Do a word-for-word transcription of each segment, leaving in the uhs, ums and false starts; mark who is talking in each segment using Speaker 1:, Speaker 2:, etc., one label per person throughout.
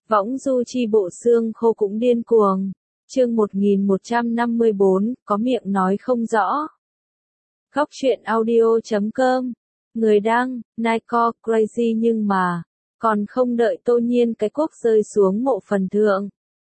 Speaker 1: Võng du chi bộ xương khô cũng điên cuồng. Chương một nghìn một trăm năm mươi bốn, có miệng nói không rõ. Góc truyện audio chấm com. Người đăng, Nico Crazy nhưng mà, còn không đợi Tô Nhiên cái cuốc rơi xuống mộ phần thượng.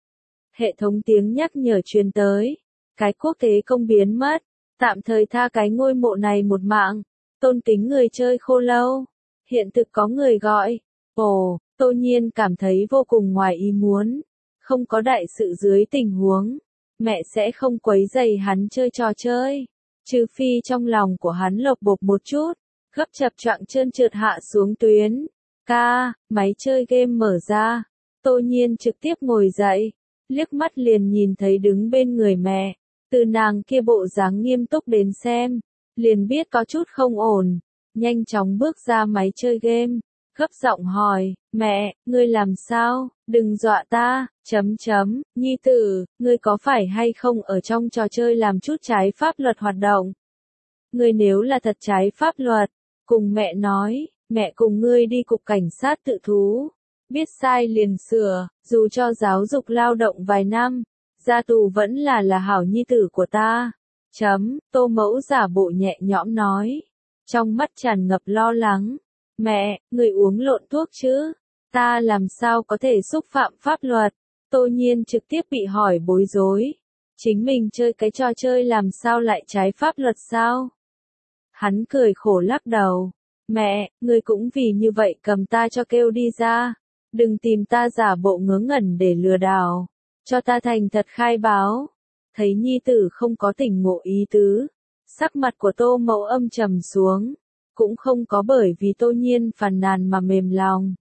Speaker 1: Hệ thống tiếng nhắc nhở truyền tới. Cái cuốc thế công biến mất. Tạm thời tha cái ngôi mộ này một mạng. Tôn kính người chơi khô lâu. Hiện thực có người gọi. Ồ, Tô Nhiên cảm thấy vô cùng ngoài ý muốn. Không có đại sự dưới tình huống. Mẹ sẽ không quấy rầy hắn chơi trò chơi. Trừ phi trong lòng của hắn lộc bộc một chút. Gấp chập choạng trơn trượt hạ xuống tuyến. Ca, máy chơi game mở ra. Tô Nhiên trực tiếp ngồi dậy. Liếc mắt liền nhìn thấy đứng bên người mẹ. Từ nàng kia bộ dáng nghiêm túc đến xem. Liền biết có chút không ổn. Nhanh chóng bước ra máy chơi game. Gấp giọng hỏi, mẹ, ngươi làm sao, đừng dọa ta, chấm chấm, nhi tử, ngươi có phải hay không ở trong trò chơi làm chút trái pháp luật hoạt động? Ngươi nếu là thật trái pháp luật, cùng mẹ nói, mẹ cùng ngươi đi cục cảnh sát tự thú, biết sai liền sửa, dù cho giáo dục lao động vài năm, ra tù vẫn là là hảo nhi tử của ta. Chấm, Tô Mẫu giả bộ nhẹ nhõm nói, trong mắt tràn ngập lo lắng. Mẹ, người uống lộn thuốc chứ? Ta làm sao có thể xúc phạm pháp luật? Tô Nhiên trực tiếp bị hỏi bối rối. Chính mình chơi cái trò chơi làm sao lại trái pháp luật sao? Hắn cười khổ lắc đầu. Mẹ, người cũng vì như vậy cầm ta cho kêu đi ra. Đừng tìm ta giả bộ ngớ ngẩn để lừa đảo. Cho ta thành thật khai báo. Thấy nhi tử không có tỉnh ngộ ý tứ. Sắc mặt của Tô Mẫu âm trầm xuống. Cũng không có bởi vì Tô Nhiên phàn nàn mà mềm lòng.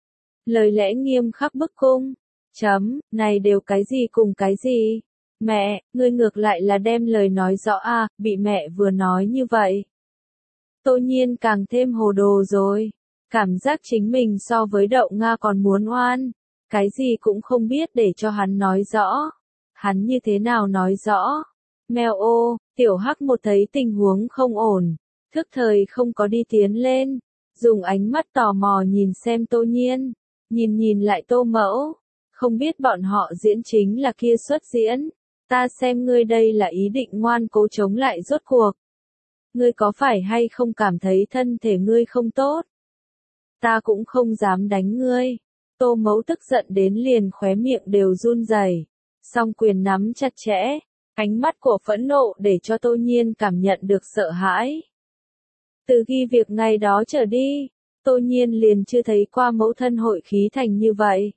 Speaker 1: Lời lẽ nghiêm khắc bức cung. Chấm, này đều cái gì cùng cái gì? Mẹ, ngươi ngược lại là đem lời nói rõ à, bị mẹ vừa nói như vậy. Tô Nhiên càng thêm hồ đồ rồi. Cảm giác chính mình so với đậu Nga còn muốn oan. Cái gì cũng không biết để cho hắn nói rõ. Hắn như thế nào nói rõ? Mèo ô, tiểu hắc một thấy tình huống không ổn. Thức thời không có đi tiến lên, dùng ánh mắt tò mò nhìn xem Tô Nhiên, nhìn nhìn lại Tô Mẫu, không biết bọn họ diễn chính là kia xuất diễn, ta xem ngươi đây là ý định ngoan cố chống lại rốt cuộc. Ngươi có phải hay không cảm thấy thân thể ngươi không tốt? Ta cũng không dám đánh ngươi. Tô Mẫu tức giận đến liền khóe miệng đều run rẩy, song quyền nắm chặt chẽ, ánh mắt của phẫn nộ để cho Tô Nhiên cảm nhận được sợ hãi. Từ khi việc ngày đó trở đi, Tô Nhiên liền chưa thấy qua mẫu thân hội khí thành như vậy.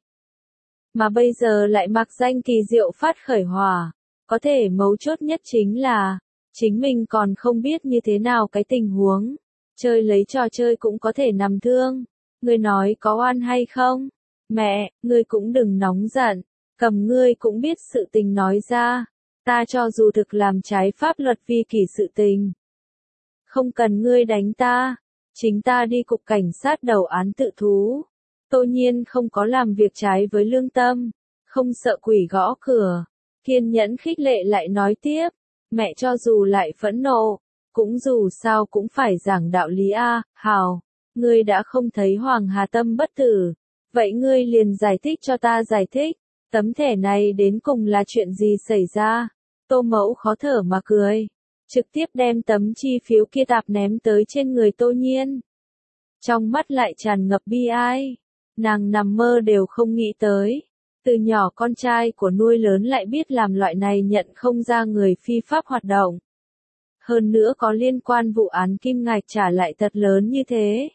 Speaker 1: Mà bây giờ lại mặc danh kỳ diệu phát khởi hỏa. Có thể mấu chốt nhất chính là, chính mình còn không biết như thế nào cái tình huống. Chơi lấy trò chơi cũng có thể nằm thương. Ngươi nói có oan hay không? Mẹ, ngươi cũng đừng nóng giận. Cầm ngươi cũng biết sự tình nói ra. Ta cho dù thực làm trái pháp luật vi kỷ sự tình. Không cần ngươi đánh ta, chính ta đi cục cảnh sát đầu án tự thú. Tô Nhiên không có làm việc trái với lương tâm, không sợ quỷ gõ cửa, kiên nhẫn khích lệ lại nói tiếp, mẹ cho dù lại phẫn nộ, cũng dù sao cũng phải giảng đạo lý a, hào, ngươi đã không thấy Hoàng Hà Tâm bất tử, vậy ngươi liền giải thích cho ta giải thích, tấm thẻ này đến cùng là chuyện gì xảy ra? Tô Mẫu khó thở mà cười. Trực tiếp đem tấm chi phiếu kia tạp ném tới trên người Tô Nhiên. Trong mắt lại tràn ngập bi ai. Nàng nằm mơ đều không nghĩ tới. Từ nhỏ con trai của nuôi lớn lại biết làm loại này nhận không ra người phi pháp hoạt động. Hơn nữa có liên quan vụ án kim ngạch trả lại thật lớn như thế.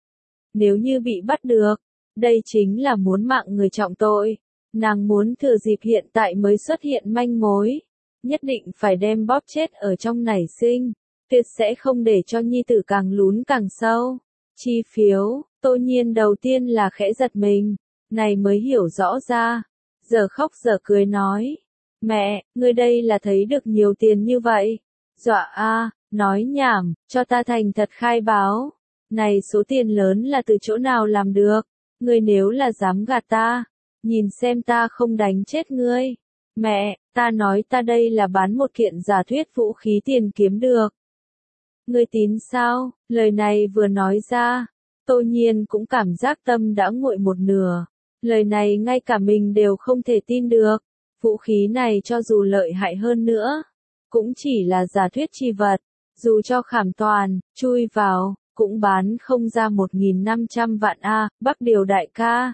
Speaker 1: Nếu như bị bắt được, đây chính là muốn mạng người trọng tội. Nàng muốn thừa dịp hiện tại mới xuất hiện manh mối. Nhất định phải đem bóp chết ở trong nảy sinh, tuyệt sẽ không để cho nhi tử càng lún càng sâu. Chi phiếu, Tô Nhiên đầu tiên là khẽ giật mình, này mới hiểu rõ ra, giờ khóc giờ cười nói, mẹ, ngươi đây là thấy được nhiều tiền như vậy, dọa a, nói nhảm, cho ta thành thật khai báo, này số tiền lớn là từ chỗ nào làm được, ngươi nếu là dám gạt ta, nhìn xem ta không đánh chết ngươi. Mẹ, ta nói ta đây là bán một kiện giả thuyết vũ khí tiền kiếm được. Ngươi tín sao? Lời này vừa nói ra, Tô Nhiên cũng cảm giác tâm đã nguội một nửa. Lời này ngay cả mình đều không thể tin được. Vũ khí này cho dù lợi hại hơn nữa, cũng chỉ là giả thuyết chi vật. Dù cho Khảm Toàn, chui vào, cũng bán không ra một nghìn năm trăm vạn a, Bắc Điều đại ca.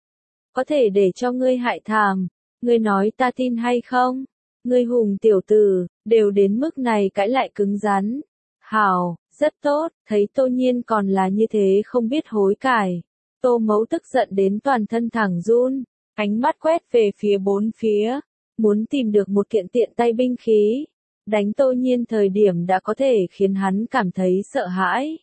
Speaker 1: Có thể để cho ngươi hại thảm, ngươi nói ta tin hay không? Ngươi hùng tiểu tử, đều đến mức này cãi lại cứng rắn. Hảo, rất tốt, thấy Tô Nhiên còn là như thế không biết hối cải. Tô Mẫu tức giận đến toàn thân thẳng run, ánh mắt quét về phía bốn phía, muốn tìm được một kiện tiện tay binh khí. Đánh Tô Nhiên thời điểm đã có thể khiến hắn cảm thấy sợ hãi.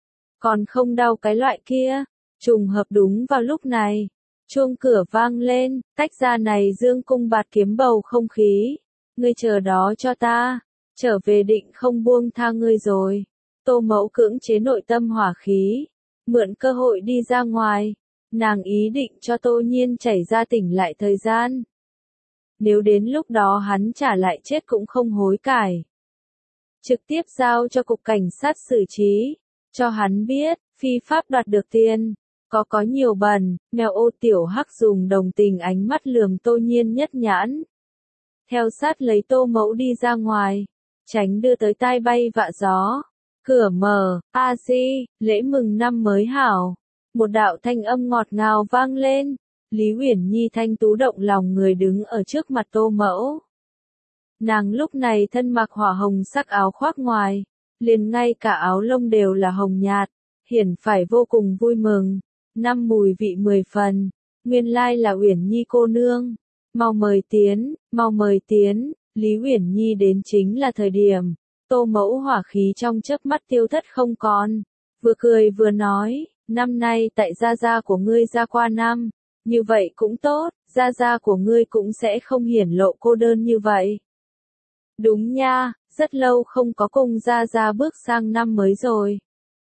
Speaker 1: Còn không đau cái loại kia, trùng hợp đúng vào lúc này. Chuông cửa vang lên, tách ra này dương cung bạt kiếm bầu không khí. Ngươi chờ đó cho ta, trở về định không buông tha ngươi rồi. Tô Mẫu cưỡng chế nội tâm hỏa khí, mượn cơ hội đi ra ngoài. Nàng ý định cho Tô Nhiên chảy ra tỉnh lại thời gian. Nếu đến lúc đó hắn trả lại chết cũng không hối cải. Trực tiếp giao cho cục cảnh sát xử trí, cho hắn biết, phi pháp đoạt được tiền. Có có nhiều bẩn, mèo ô tiểu hắc dùng đồng tình ánh mắt lườm Tô Nhiên nhất nhãn. Theo sát lấy Tô Mẫu đi ra ngoài, tránh đưa tới tai bay vạ gió. Cửa mở, a di, lễ mừng năm mới hảo. Một đạo thanh âm ngọt ngào vang lên. Lý Uyển Nhi thanh tú động lòng người đứng ở trước mặt Tô Mẫu. Nàng lúc này thân mặc hỏa hồng sắc áo khoác ngoài, liền ngay cả áo lông đều là hồng nhạt, hiển phải vô cùng vui mừng. Năm mùi vị mười phần, nguyên lai là Uyển Nhi cô nương. Mau mời tiến, mau mời tiến, Lý Uyển Nhi đến chính là thời điểm. Tô Mẫu hỏa khí trong chớp mắt tiêu thất không còn, vừa cười vừa nói, năm nay tại gia gia của ngươi ra qua năm, như vậy cũng tốt, gia gia của ngươi cũng sẽ không hiển lộ cô đơn như vậy. Đúng nha, rất lâu không có cùng gia gia bước sang năm mới rồi.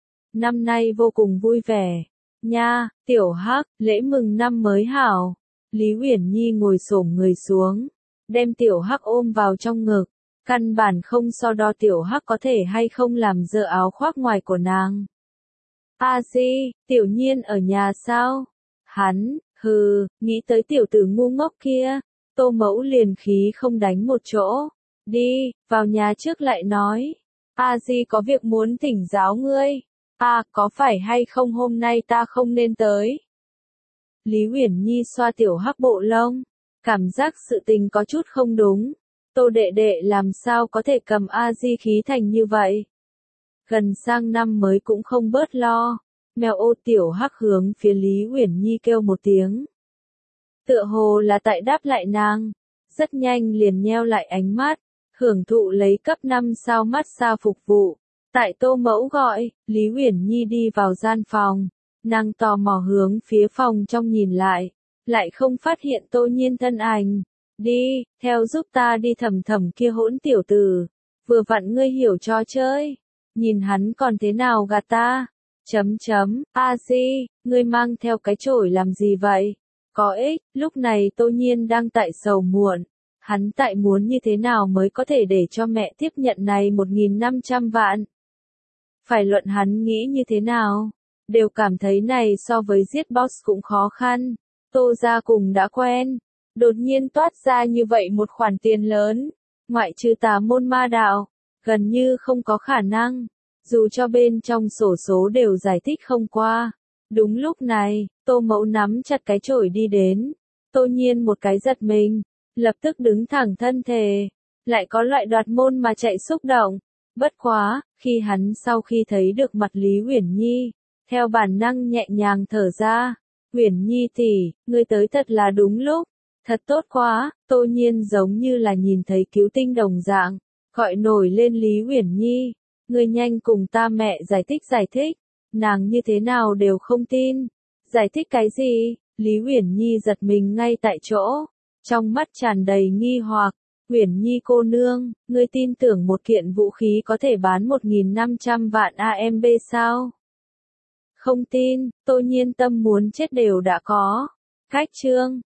Speaker 1: Năm nay vô cùng vui vẻ. Nha, tiểu hắc, lễ mừng năm mới hảo. Lý Uyển Nhi ngồi xổm người xuống, đem tiểu hắc ôm vào trong ngực, căn bản không so đo tiểu hắc có thể hay không làm dơ áo khoác ngoài của nàng. A di, tiểu Nhiên ở nhà sao? Hắn, hừ, nghĩ tới tiểu tử ngu ngốc kia, Tô Mẫu liền khí không đánh một chỗ. Đi, vào nhà trước lại nói. A di có việc muốn thỉnh giáo ngươi. À, có phải hay không hôm nay ta không nên tới? Lý Uyển Nhi xoa tiểu hắc bộ lông, cảm giác sự tình có chút không đúng. Tô đệ đệ làm sao có thể cầm A di khí thành như vậy? Gần sang năm mới cũng không bớt lo. Mèo ô tiểu hắc hướng phía Lý Uyển Nhi kêu một tiếng. Tựa hồ là tại đáp lại nàng, rất nhanh liền nheo lại ánh mắt, hưởng thụ lấy cấp năm sao massage phục vụ. Tại Tô Mẫu gọi, Lý Uyển Nhi đi vào gian phòng, nàng tò mò hướng phía phòng trong nhìn lại, lại không phát hiện Tô Nhiên thân ảnh. Đi, theo giúp ta đi thầm thầm kia hỗn tiểu tử, vừa vặn ngươi hiểu trò chơi, nhìn hắn còn thế nào gạt ta. Chấm chấm, a di, ngươi mang theo cái chổi làm gì vậy? Có ích, lúc này Tô Nhiên đang tại sầu muộn, hắn tại muốn như thế nào mới có thể để cho mẹ tiếp nhận này một nghìn năm trăm vạn. Phải luận hắn nghĩ như thế nào, đều cảm thấy này so với giết boss cũng khó khăn. Tô gia cùng đã quen, đột nhiên toát ra như vậy một khoản tiền lớn, ngoại trừ tà môn ma đạo, gần như không có khả năng, dù cho bên trong sổ số đều giải thích không qua. Đúng lúc này, Tô Mẫu nắm chặt cái chổi đi đến, Tô Nhiên một cái giật mình, lập tức đứng thẳng thân thể, lại có loại đoạt môn mà chạy xúc động. Bất quá, khi hắn sau khi thấy được mặt Lý Uyển Nhi, theo bản năng nhẹ nhàng thở ra. Uyển Nhi tỷ, ngươi tới thật là đúng lúc, thật tốt quá. Tô Nhiên giống như là nhìn thấy cứu tinh đồng dạng, gọi nổi lên Lý Uyển Nhi, ngươi nhanh cùng ta mẹ giải thích giải thích. Nàng như thế nào đều không tin. Giải thích cái gì? Lý Uyển Nhi giật mình ngay tại chỗ, trong mắt tràn đầy nghi hoặc. Uyển Nhi cô nương, ngươi tin tưởng một kiện vũ khí có thể bán một nghìn năm trăm vạn a em bê sao? Không tin, Tô Nhiên tâm muốn chết đều đã có. Khách trương,